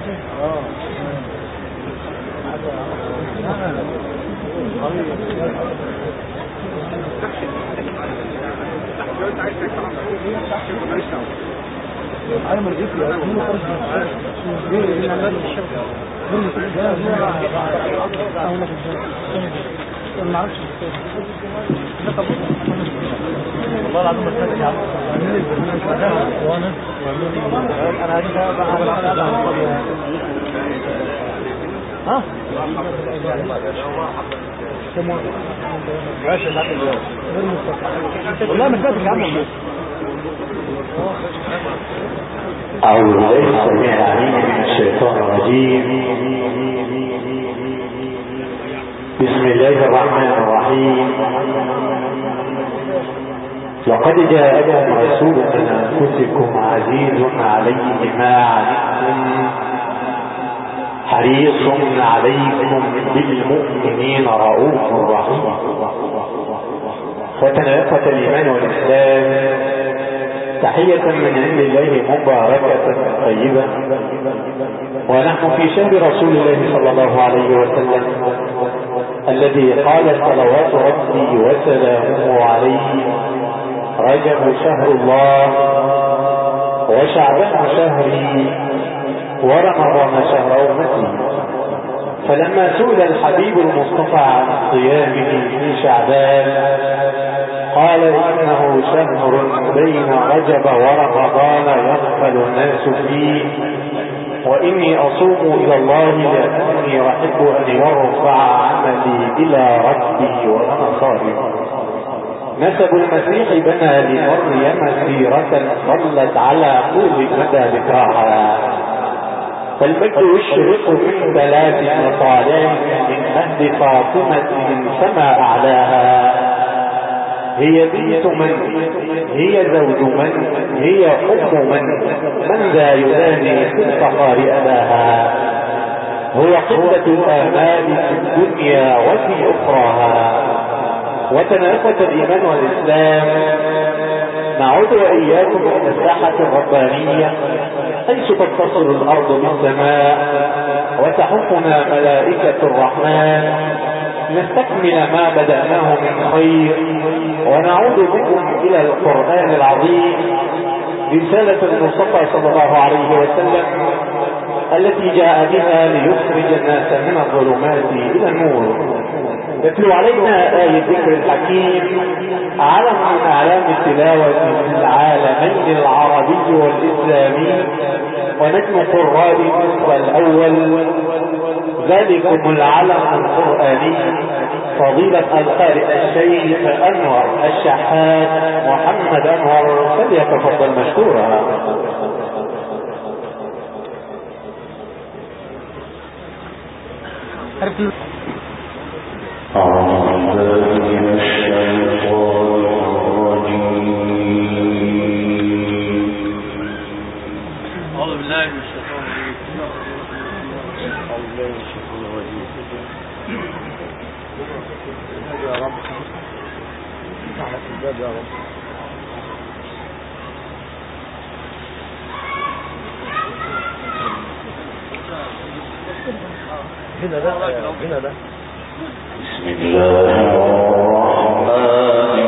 والله العظيم بس يا عم ها والله مش فاكر يا عم. أعوذ بالله السميع العليم من الشيطان الرجيم. بسم الله الرحمن الرحيم. لقد جاءكم رسول من أنفسكم عزيز عليه ما عنتم حريص عليكم بالمؤمنين رؤوف رحيم. وتنافة الإيمان والإسلام تحية من عند الله مباركة طيبة، ونحن في شهر رسول الله صلى الله عليه وسلم الذي قال صلوات ربي وسلامه عليه: رجب شهر الله، وشعبان شهري، ورمضان شهر أمتي. فلما سئل الحبيب المصطفى عن صيامه في شعبان قال: إنه شهر بين رجب ورمضان يغفل الناس فيه، وإني أصوم إلى الله لأني أحب أن يرفع عملي إلى ربي وأنا صائم. نسب المسيح بنى لمريم سيرة ظلت على طول مدى ذكراها، فالمجد يشرق من ثلاث مطالع من مهد فاطمة من سما أعلاها. هي بنت من؟ هي زوج من؟ هي أم من ذا يداني في الفخار أباها؟ هو قبلة الآمال في الدنيا وفي أخراها. وتنافة الإيمان والإسلام نعود وإياكم إلى الساحة الربانية حيث تتصل الأرض بالسماء وتحفنا ملائكة الرحمن نستكمل ما بدأناه من خير، ونعود بكم إلى القرآن العظيم رسالة المصطفى صلى الله عليه وسلم التي جاء بها ليخرج الناس من الظلمات إلى النور. يتلو علينا آية الذكر الحكيم علم من أعلام التلاوة في العالمين العربي والإسلامي، ونجم قرآن مصر الأول ذلكم العلم القرآني فضيلة القارئ الشيخ أنور الشحات محمد أنور، فليتفضل مشكورا. بسم الله الرحمن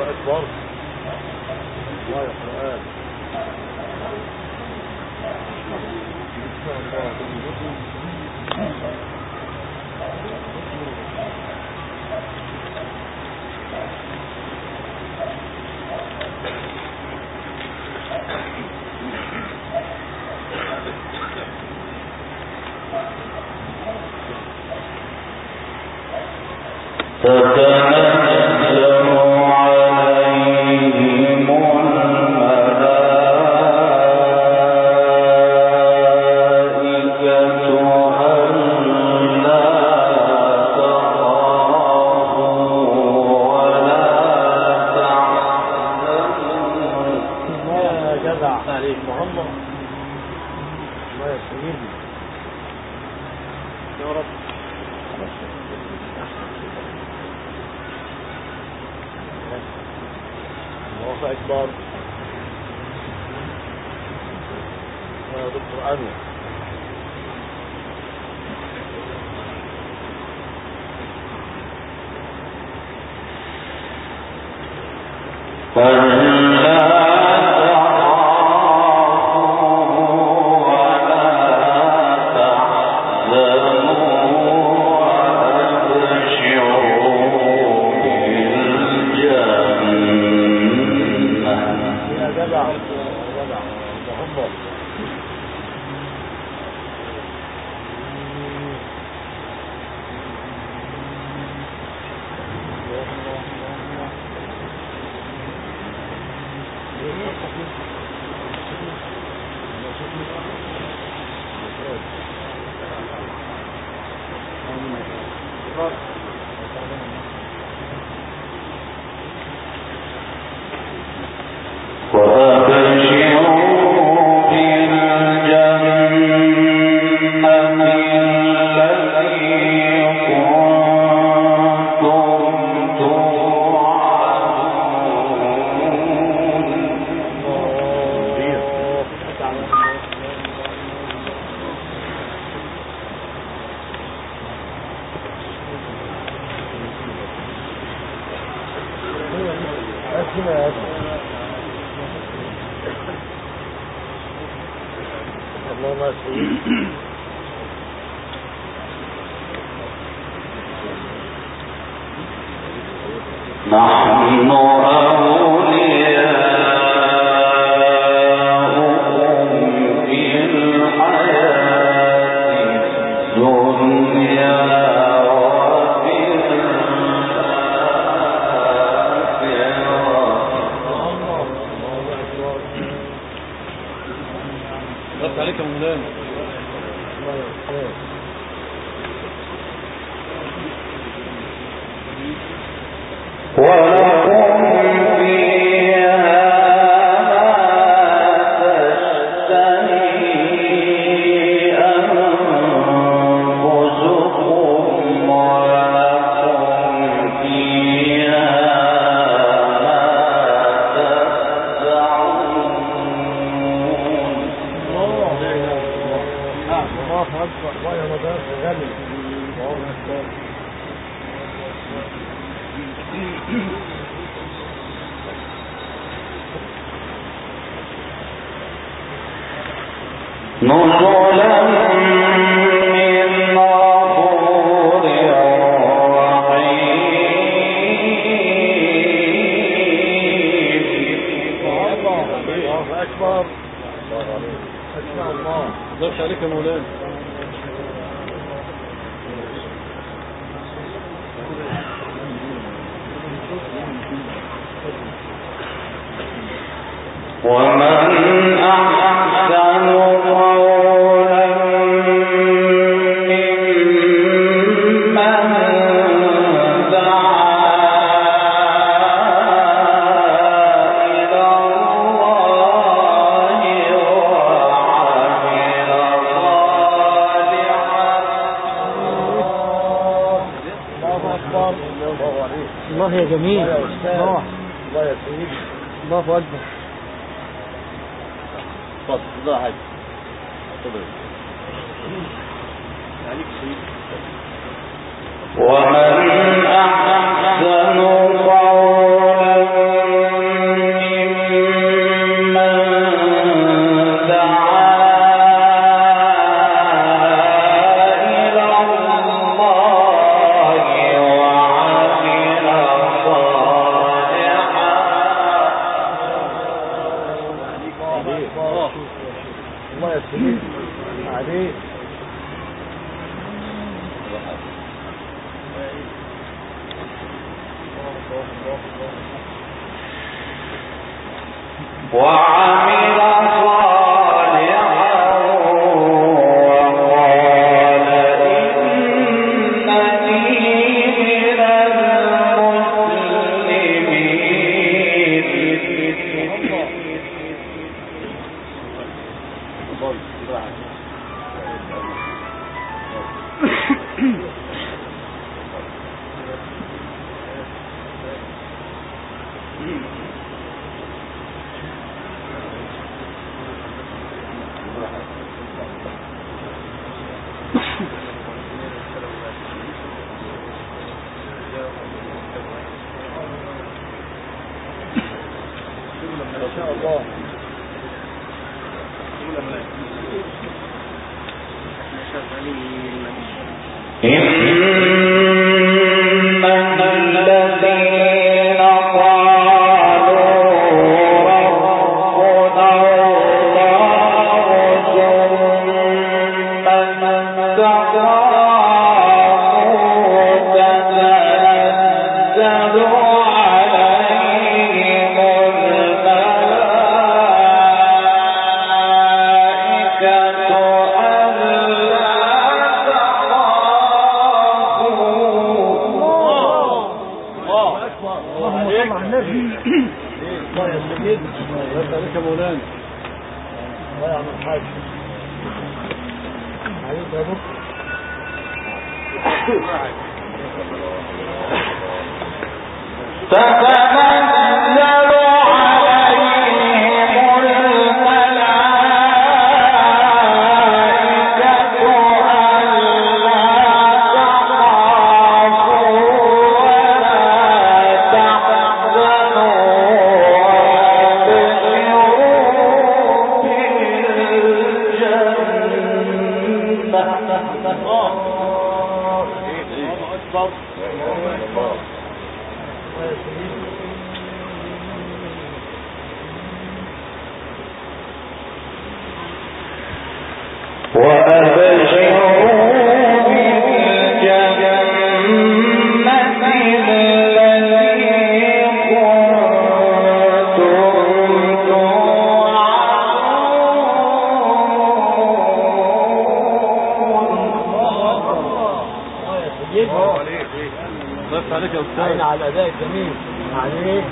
أكبر. الله يا قرآن. أكبر. يا دكتور أنور. نحن أولياؤكم في الحياة الدنيا وفي الآخرة. بس عليك يا مولانا. ولكم فيها ما تشتهي أنفسكم ولكم فيها ما تدعون. الله أكبر. الله يا مدار غني. الله أكبر. نزلا من غفور رحيم. الله أكبر. أشهد الله. ضربت عليك يا مولانا. ومن أحسن قولا ممن دعا إلى الله وعمل صالحا. الله يا جميل. الله يا سيدي. الله أكبر. الله حاج. ومن أحسن قولا وعمل صالحا وقال إنني من ما شاء الله. عين على الأداء الجميل عليك.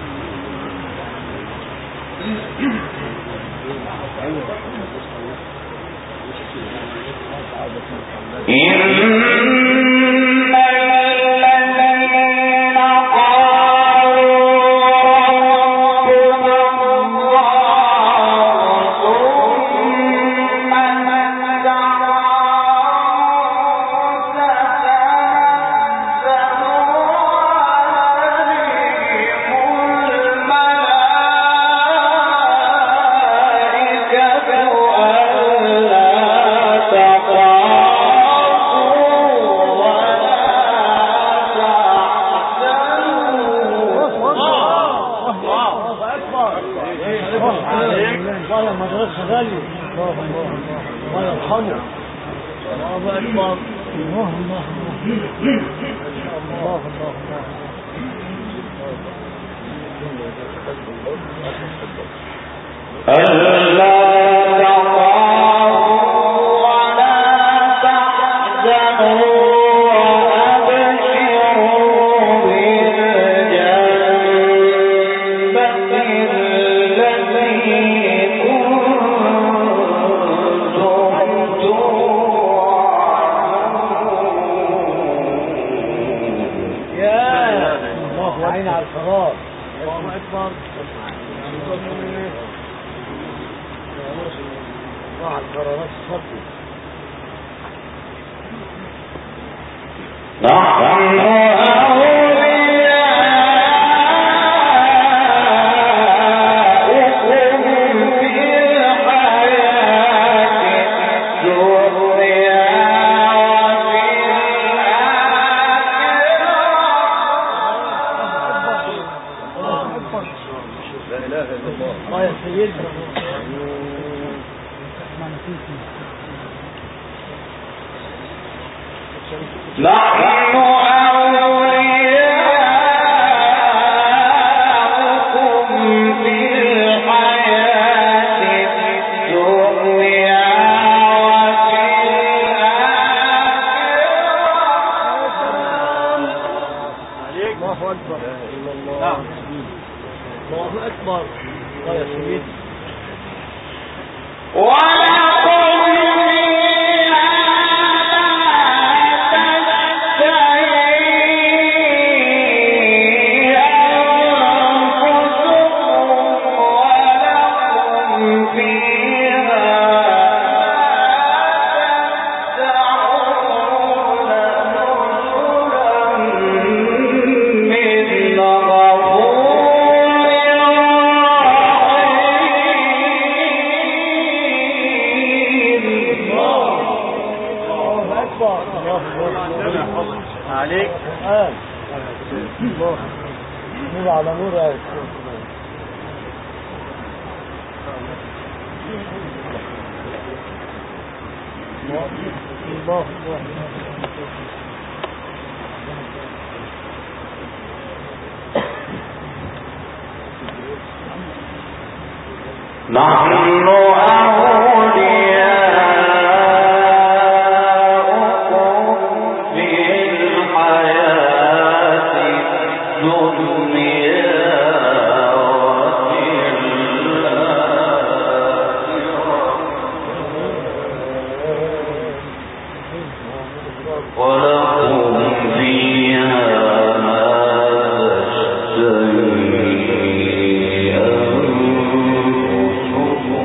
أولياؤكم في الحياة الله أكبر. الله يا سيدي. عليك نور على نور يا الله. نحن أولياؤكم في الحياة الدنيا وفي الآخرة ولكم فيها ما تشتهي أنفسكم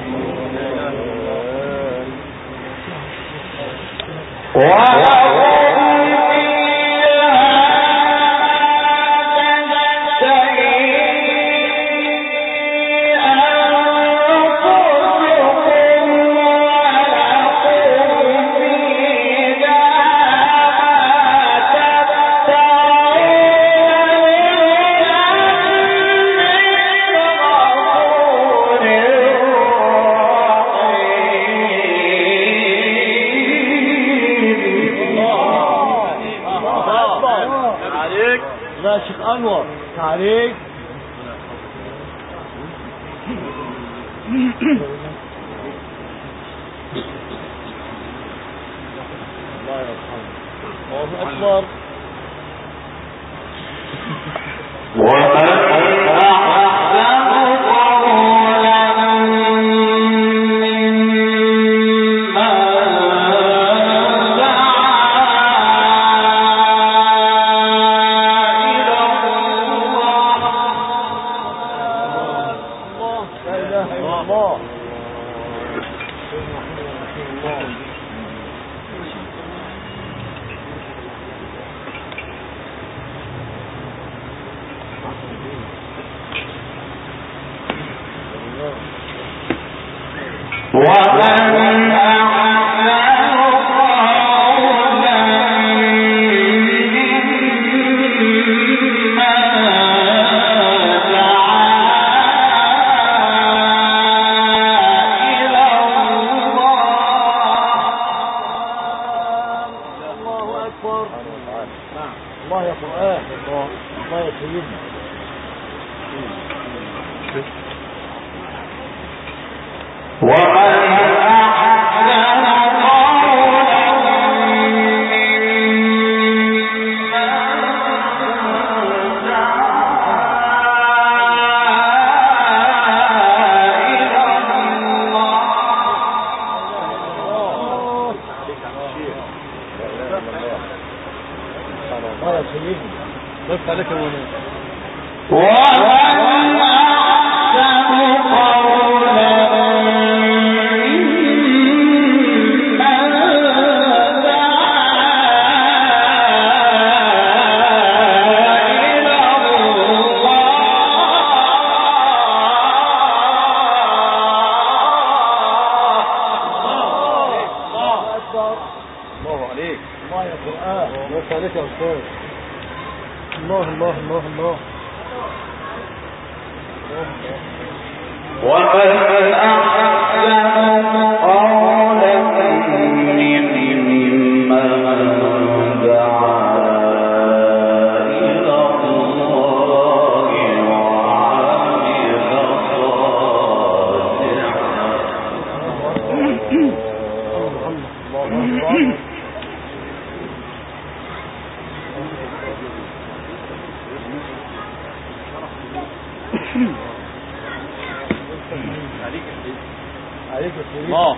لا شيخ أنور عليك. الله يرحمه. الله أكبر. ومن أحسن قولا الله يا قرآن. الله يا سيدنا. ومن أحسن قولا الله يا سيدنا. بس عليك يا مولانا. ومن أحسن قولا الله عليك. الله يا قرآن. بس عليك يا أستاذ. الله الله الله الله. ومن أحسن قولا ممن دعا إلى الله وعمل صالحا. عليك الله.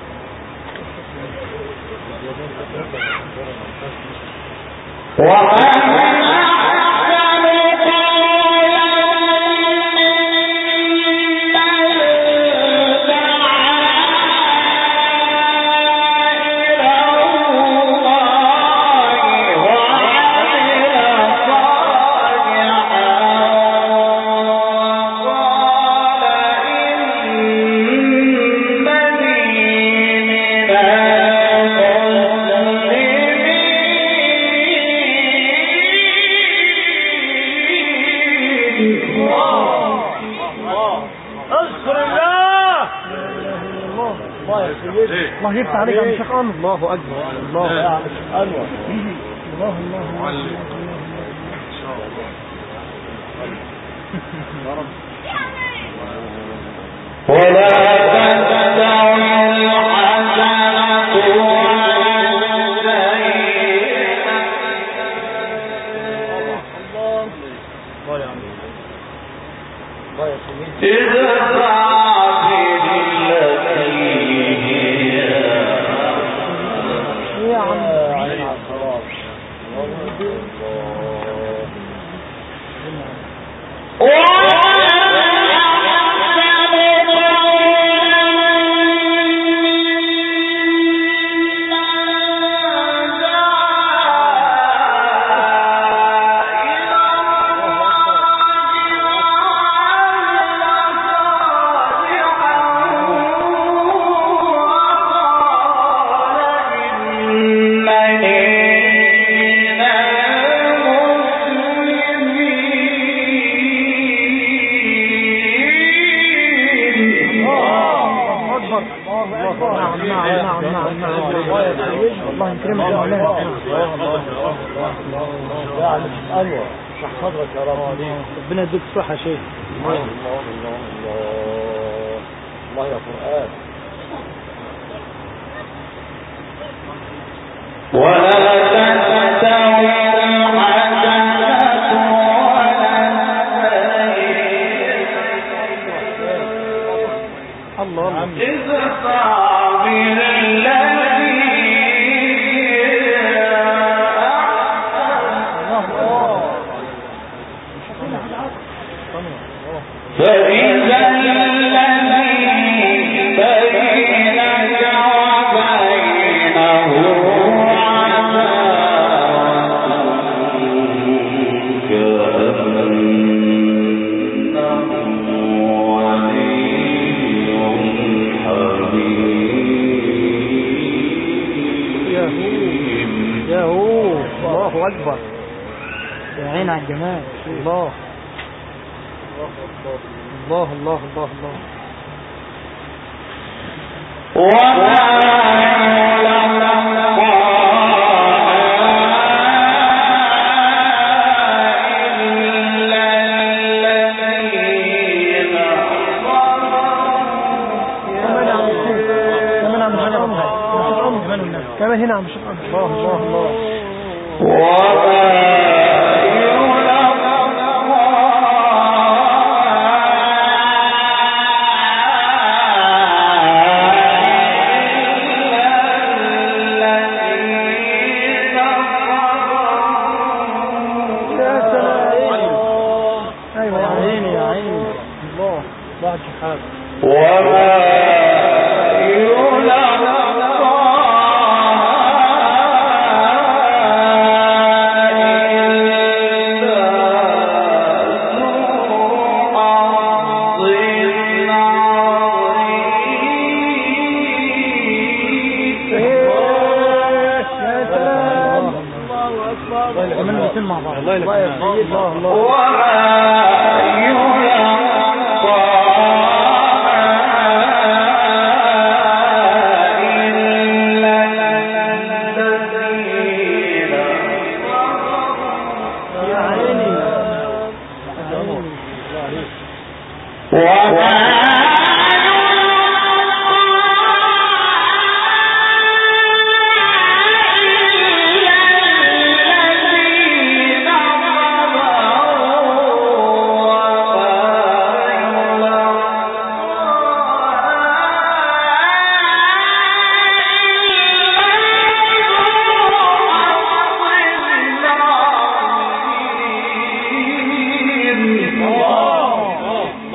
الله يفتح عليك يا شيخ أنور. الله أكبر. الله يا أنور. الله ولا تستوي الحسنة الله يكرمك يا مولانا. يا أنور اشرح صدرك يا رب. ربنا يديك الصحة يا شيخ. الله الله الله الله الله يا قرآن. ولا تستوي الحسنة الله ادفع بالذي فإذا الذي بينك وبينه الله أكبر. يا عين على الجمال. الله الله الله الله الله. كمان هنا عم شوف. الله الله الله.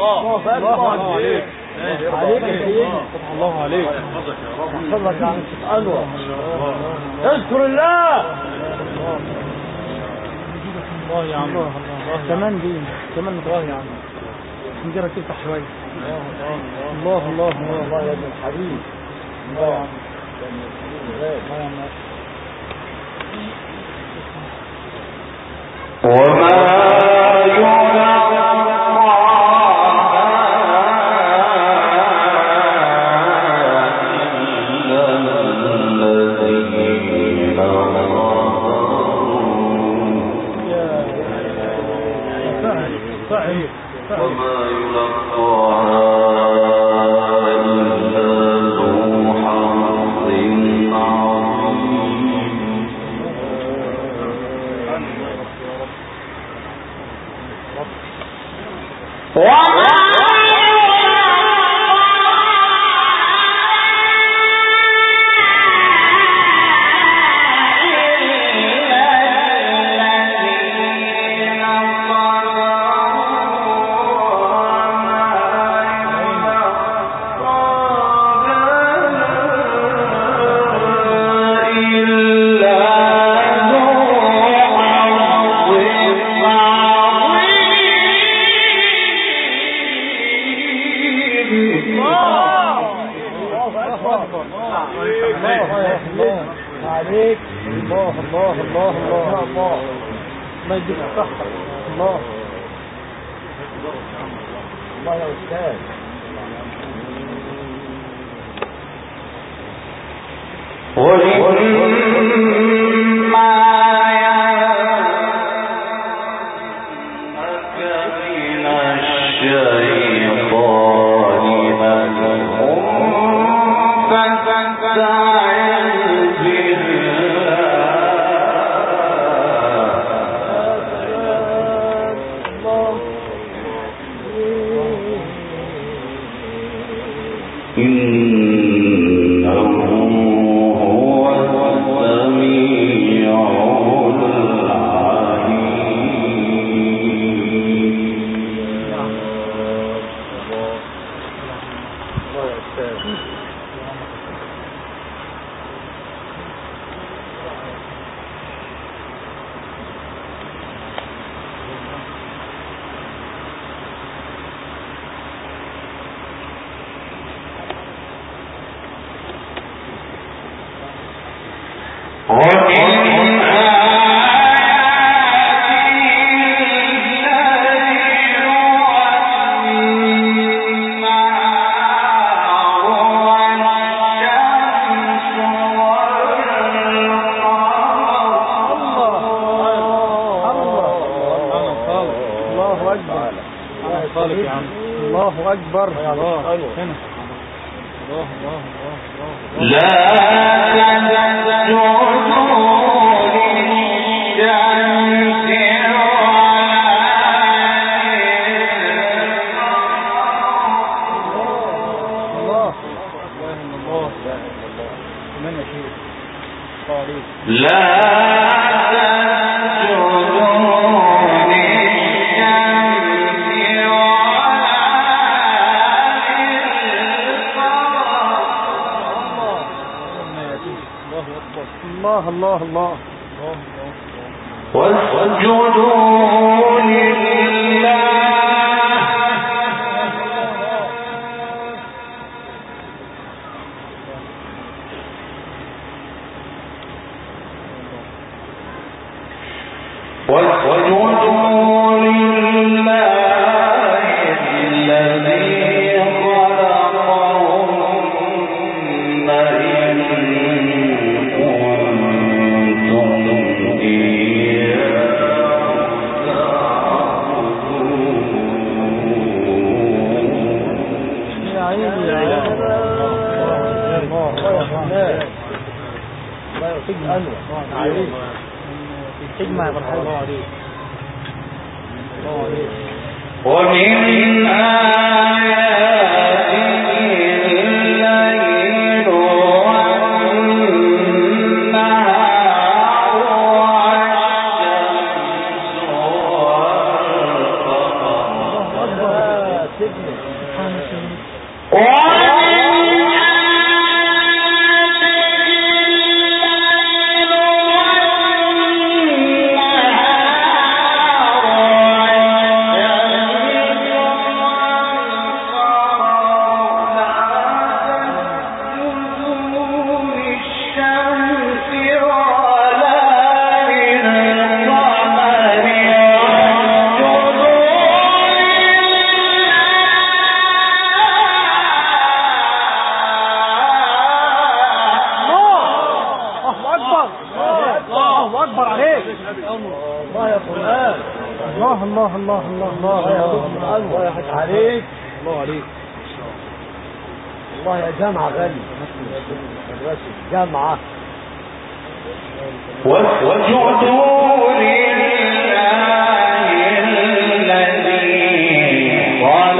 الله عليك عليك يا سيدي. الله عليك. يحفظك يا عم الشيخ انور. اذكر الله. الله يا عم. كمان دي كمان متغير يا عم. نجرب تفتح شويه. الله يا ابن الحبيب. الله يا عم. وما عليك. الله ما يديك الصحة. الله يا أستاذ. الله أكبر. الله واسجدوا لله ومن آياته الليل والنهار والشمس والقمر جامعة غالي جامعة واسجدوا لله الذي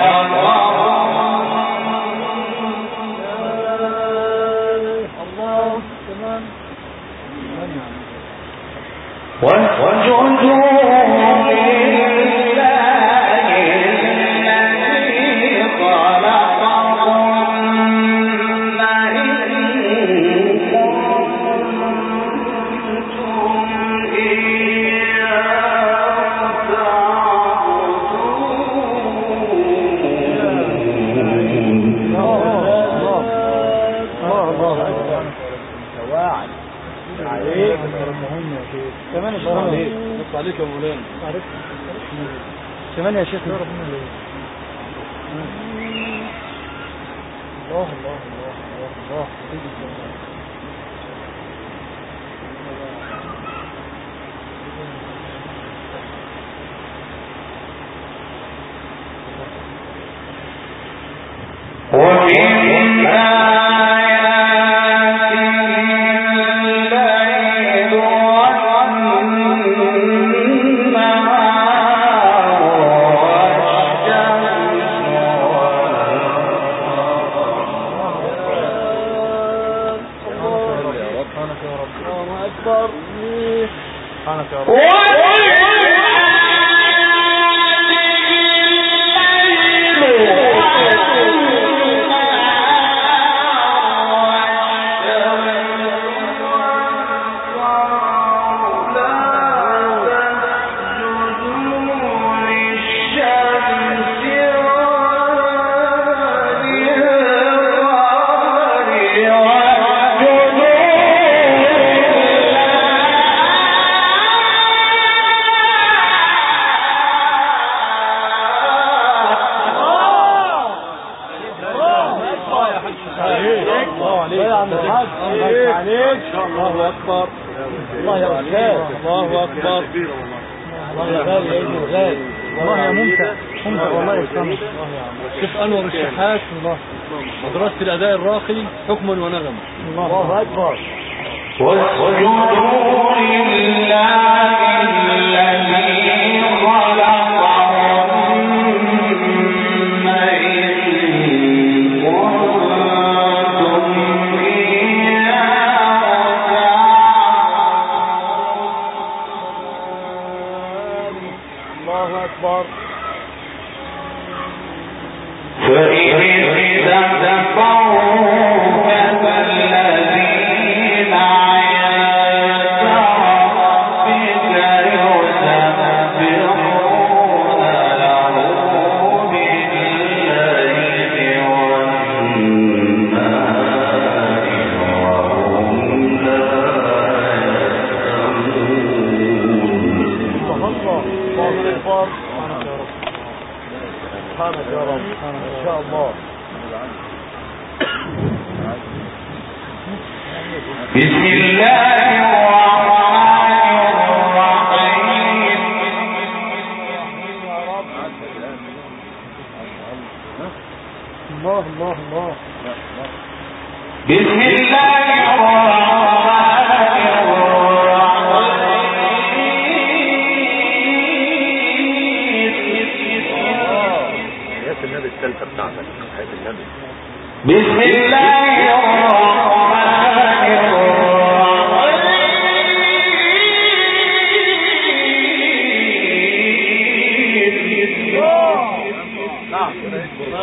عليك يا مولانا كمان يا شيخ. الله الله الله الله الله أكبر. الله يا أستاذ. الله أكبر. الله يا غالي يا ابني غالي. الله يا ممتع ممتع والله يسلمك. شوف أنور الشحات مدرسة الأداء الراقي حكما ونغما. الله أكبر. واسجدوا لله الذي خلقهم بسم الله الرحمن الرحيم. الله الله الله. بسم الله الرحمن الرحيم. حياة النبي الثالثة بتاعتك حياة النبي. بسم الله الرحمن الرحيم.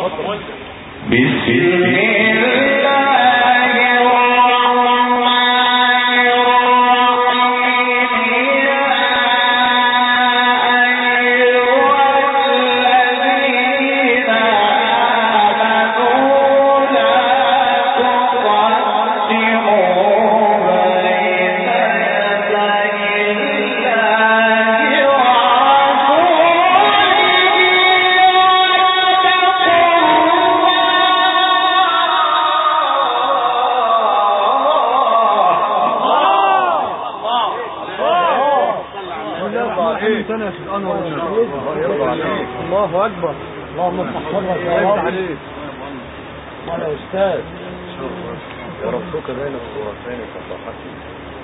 الله أكبر. اللهم افتح صدرك يا رب. الله يا أستاذ. يا ربك بين الصورتين فضحتني.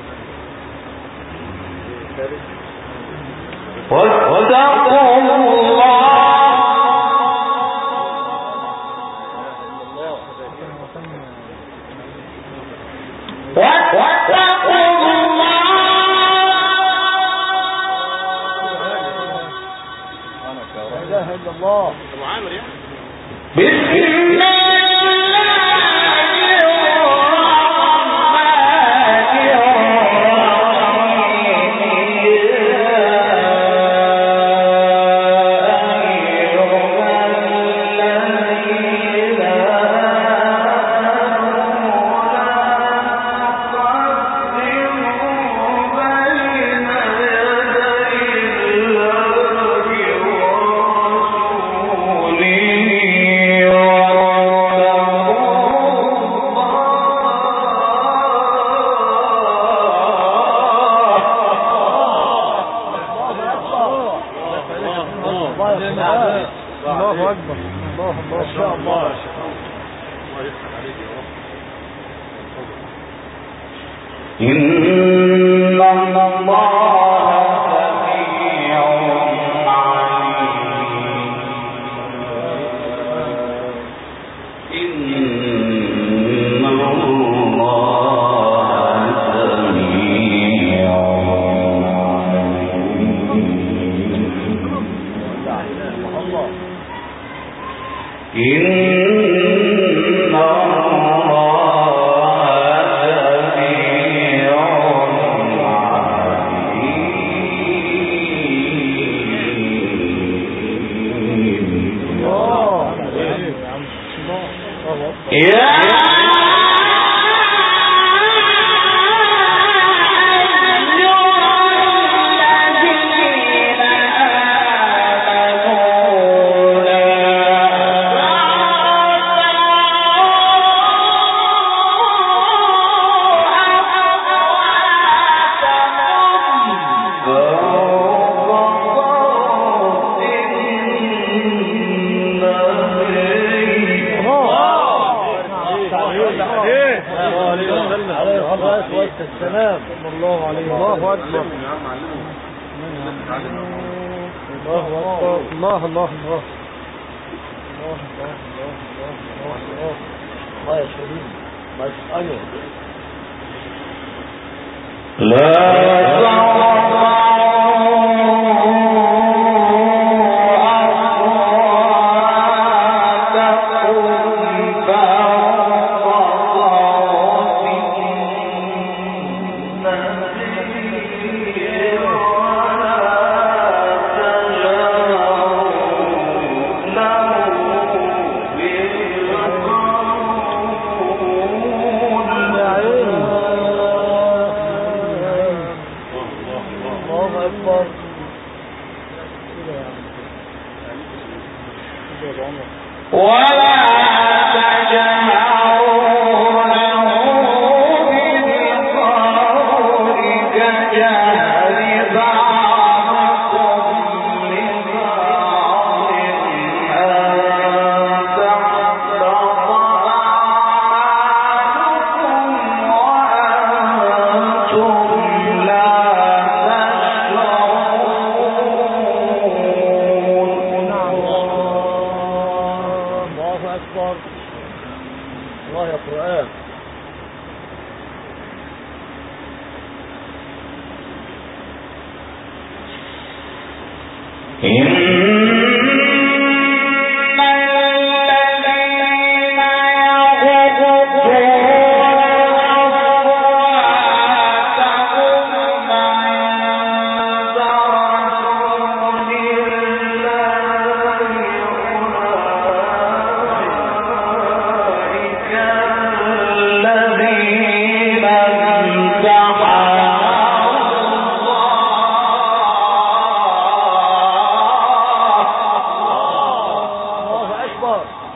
واتقوا الله لا إله إلا الله. بسم الله الله أكبر. الله ما شاء الله. الله يفتح عليك يا رب. إن الله سميع عليم. إن الله سميع السلام. الله عليه. الله أكبر. الله أكبر. الله الله الله. الله يا شريف. ما يسأله. إن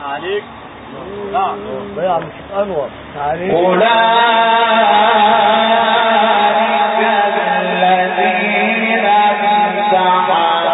عليك. نعم. ضيع مش انور. عليك. أولئك الذين امتحن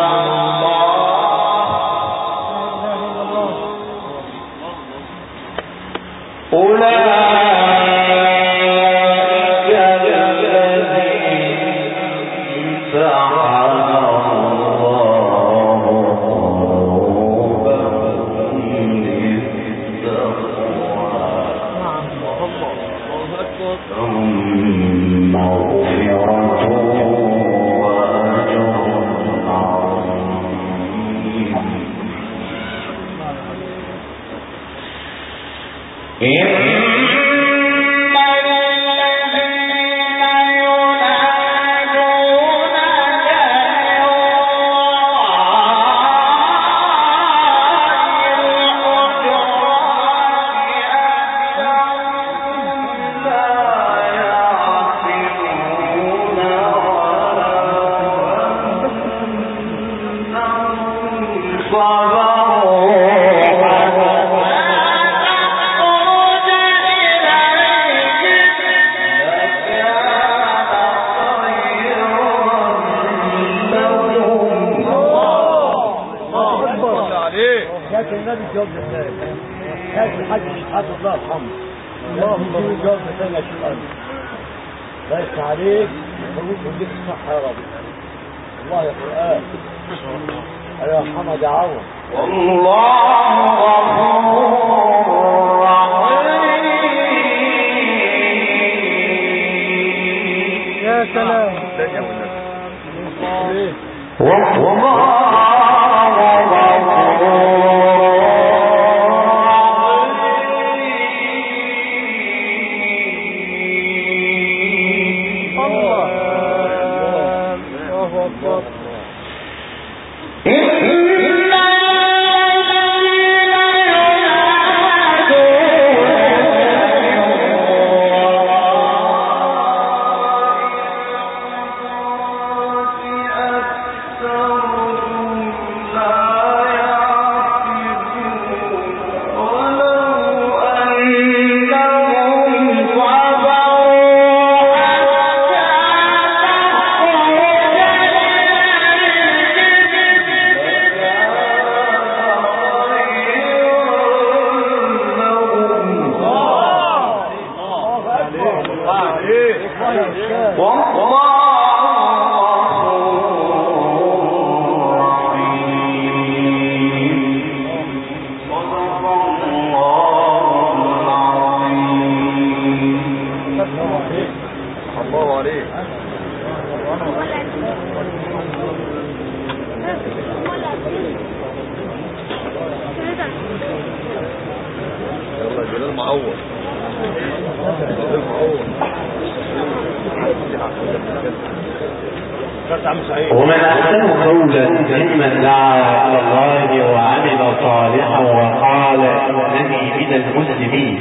اللهم الجواب ثاني شيء بس عليك خليك وديك الصحة يا رب. الله يا قرآن يا محمد عوض. والله غفور رحيم. يا سلام. ومن أحسن قولا ممن دعا إلى الله وعمل صالحا وقال إنني من المسلمين.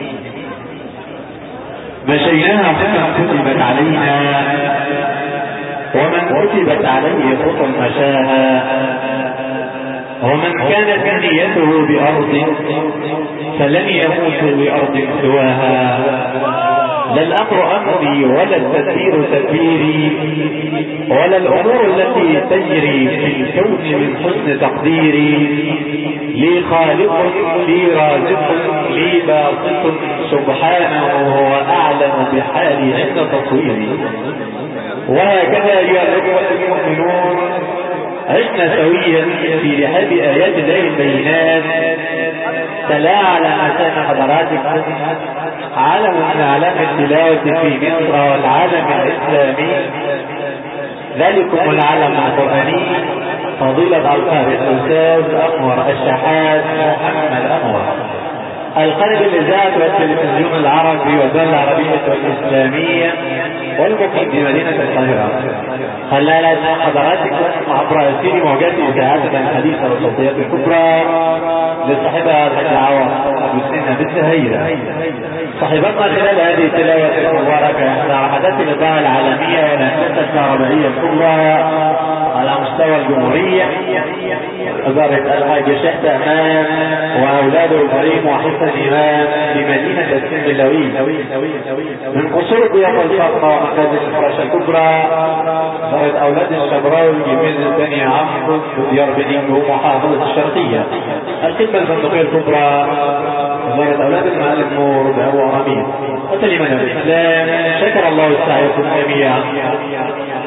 مشيناها خطا كتبت علينا ومن كتبت عليه خطا مشاها ومن كانت نيته بأرض فلن يموت بأرض سواها. لا الأمر أمري ولا التدبير تدبيري ولا الأمور التي تجري في الكون من حسن تقديري. لي خالق لي رازق لي باسط سبحانه وهو أعلم بحالي عند تصويري. وهكذا أيها الأخوة المؤمنون عشنا سويا في رحاب آيات الله البينات تلا على مسام حضراتكم علم من أعلام التلاوة في مصر والعالم الإسلامي. ذلكم العلم القرآني فضيلة القارئ الأستاذ أنور الشحات محمد أنور القارئ الإذاعة والتلفزيون العربي والدولة العربية والإسلامية والمقيم في مدينة القاهرة. خلال حضراتكم عبر أسير موجات إذاعتنا الحديثة والصوتيات الكبرى لصاحبها الدعوة مسلمة بالسهيرة. صاحبتنا خلال هذه التلاوة المباركة احدى عقدات الإذاعة العالمية والهندسة الكهربائية الكبرى على مستوى الجمهورية وزارة الحاج الشيخ تأمان وأولاده الكريم وحسن الإمام بمدينة السنبلاوي من قصور ضيافة الفاطمة ومخازن الفراشة الكبرى وزارة أولاد الشبراوي بمدينة ثاني عمرو وديار بنين ومحافظة الشرقية الخدمة البندقية الكبرى وزارة أولاد المعالي النور بأبو عرامين وسلم الإسلام. شكر الله سعيكم جميعا.